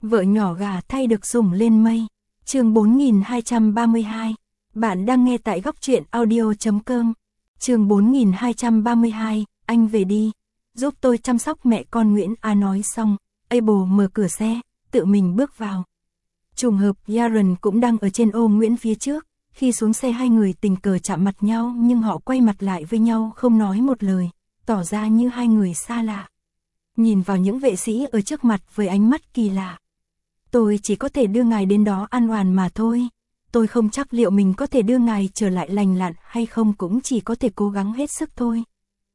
Vợ nhỏ gà thay được sủng lên mây. Chương 4232. Bạn đang nghe tại góc truyện audio.com. Chương 4232, anh về đi, giúp tôi chăm sóc mẹ con. Nguyễn A nói xong, Abel mở cửa xe, tự mình bước vào. Trùng hợp Yaron cũng đang ở trên ô Nguyễn phía trước, khi xuống xe hai người tình cờ chạm mặt nhau nhưng họ quay mặt lại với nhau không nói một lời, tỏ ra như hai người xa lạ. Nhìn vào những vệ sĩ ở trước mặt với ánh mắt kỳ lạ. Tôi chỉ có thể đưa ngài đến đó an toàn mà thôi. Tôi không chắc liệu mình có thể đưa ngài trở lại lành lặn hay không, cũng chỉ có thể cố gắng hết sức thôi.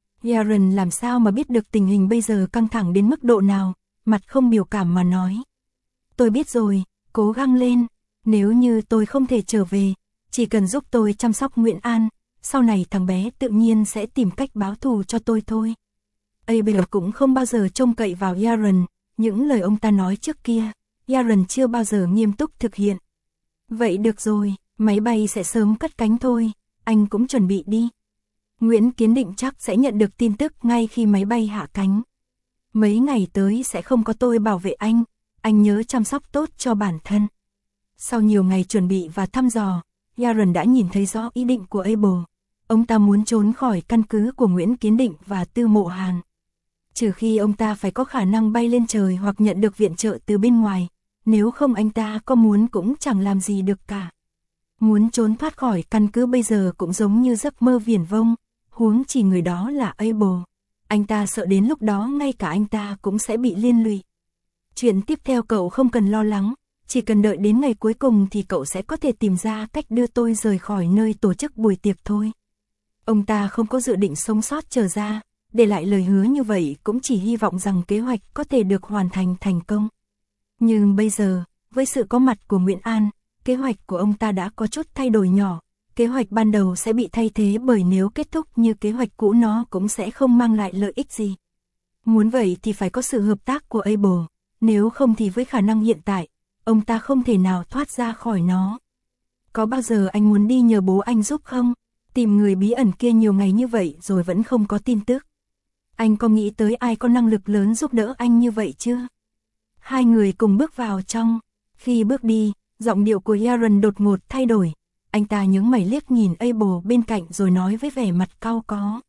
Yaron làm sao mà biết được tình hình bây giờ căng thẳng đến mức độ nào, mặt không biểu cảm mà nói. Tôi biết rồi, cố gắng lên, nếu như tôi không thể trở về, chỉ cần giúp tôi chăm sóc Nguyễn An, sau này thằng bé tự nhiên sẽ tìm cách báo thù cho tôi thôi. Abel cũng không bao giờ trông cậy vào Yaron, những lời ông ta nói trước kia, Yaron chưa bao giờ nghiêm túc thực hiện. Vậy được rồi, máy bay sẽ sớm cất cánh thôi, anh cũng chuẩn bị đi. Nguyễn Kiến Định chắc sẽ nhận được tin tức ngay khi máy bay hạ cánh. Mấy ngày tới sẽ không có tôi bảo vệ anh nhớ chăm sóc tốt cho bản thân. Sau nhiều ngày chuẩn bị và thăm dò, Yaron đã nhìn thấy rõ ý định của Abel. Ông ta muốn trốn khỏi căn cứ của Nguyễn Kiến Định và Tư Mộ Hàn. Trừ khi ông ta phải có khả năng bay lên trời hoặc nhận được viện trợ từ bên ngoài, nếu không anh ta có muốn cũng chẳng làm gì được cả. Muốn trốn thoát khỏi căn cứ bây giờ cũng giống như giấc mơ viển vông, huống chỉ người đó là Abel. Anh ta sợ đến lúc đó ngay cả anh ta cũng sẽ bị liên lụy. Chuyện tiếp theo cậu không cần lo lắng, chỉ cần đợi đến ngày cuối cùng thì cậu sẽ có thể tìm ra cách đưa tôi rời khỏi nơi tổ chức buổi tiệc thôi. Ông ta không có dự định sống sót trở ra, để lại lời hứa như vậy cũng chỉ hy vọng rằng kế hoạch có thể được hoàn thành thành công. Nhưng bây giờ, với sự có mặt của Nguyễn An, kế hoạch của ông ta đã có chút thay đổi nhỏ. Kế hoạch ban đầu sẽ bị thay thế bởi nếu kết thúc như kế hoạch cũ nó cũng sẽ không mang lại lợi ích gì. Muốn vậy thì phải có sự hợp tác của Abel, nếu không thì với khả năng hiện tại, ông ta không thể nào thoát ra khỏi nó. Có bao giờ anh muốn đi nhờ bố anh giúp không? Tìm người bí ẩn kia nhiều ngày như vậy rồi vẫn không có tin tức. Anh có nghĩ tới ai có năng lực lớn giúp đỡ anh như vậy chưa? Hai người cùng bước vào trong. Khi bước đi, giọng điệu của Yaron đột ngột thay đổi. Anh ta nhướng mày liếc nhìn Abel bên cạnh rồi nói với vẻ mặt cau có.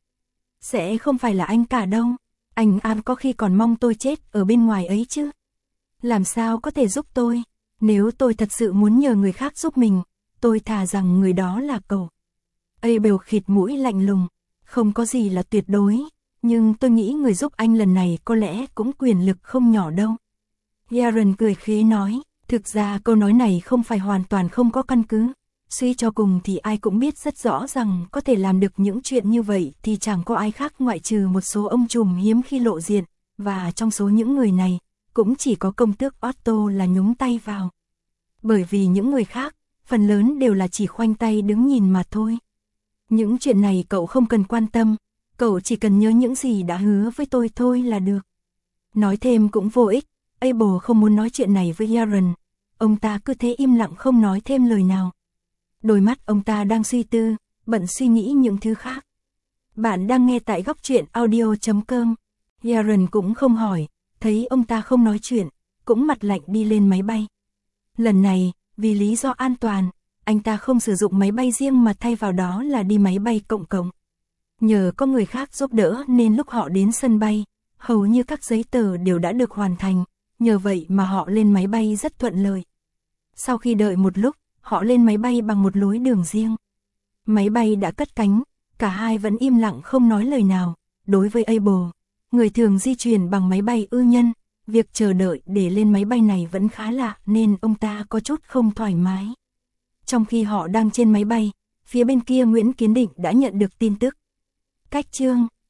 Sẽ không phải là anh cả đâu. Anh An có khi còn mong tôi chết ở bên ngoài ấy chứ. Làm sao có thể giúp tôi? Nếu tôi thật sự muốn nhờ người khác giúp mình, tôi thà rằng người đó là cậu. Abel khịt mũi lạnh lùng. Không có gì là tuyệt đối, nhưng tôi nghĩ người giúp anh lần này có lẽ cũng quyền lực không nhỏ đâu. Yaron cười khí nói, thực ra câu nói này không phải hoàn toàn không có căn cứ. Suy cho cùng thì ai cũng biết rất rõ rằng có thể làm được những chuyện như vậy thì chẳng có ai khác ngoại trừ một số ông trùm hiếm khi lộ diện, và trong số những người này, cũng chỉ có công tước Otto là nhúng tay vào. Bởi vì những người khác, phần lớn đều là chỉ khoanh tay đứng nhìn mà thôi. Những chuyện này cậu không cần quan tâm, cậu chỉ cần nhớ những gì đã hứa với tôi thôi là được. Nói thêm cũng vô ích, Abel không muốn nói chuyện này với Yaron. Ông ta cứ thế im lặng không nói thêm lời nào. Đôi mắt ông ta đang suy tư, bận suy nghĩ những thứ khác. Bạn đang nghe tại góc truyện audio.com. Yaron cũng không hỏi, thấy ông ta không nói chuyện, cũng mặt lạnh đi lên máy bay. Lần này, vì lý do an toàn, anh ta không sử dụng máy bay riêng mà thay vào đó là đi máy bay cộng cộng. Nhờ có người khác giúp đỡ nên lúc họ đến sân bay, hầu như các giấy tờ đều đã được hoàn thành, nhờ vậy mà họ lên máy bay rất thuận lợi. Sau khi đợi một lúc, họ lên máy bay bằng một lối đường riêng. Máy bay đã cất cánh, cả hai vẫn im lặng không nói lời nào. Đối với Abel, người thường di chuyển bằng máy bay tư nhân, việc chờ đợi để lên máy bay này vẫn khá lạ nên ông ta có chút không thoải mái. Trong khi họ đang trên máy bay, phía bên kia Nguyễn Kiến Định đã nhận được tin tức. Cách chương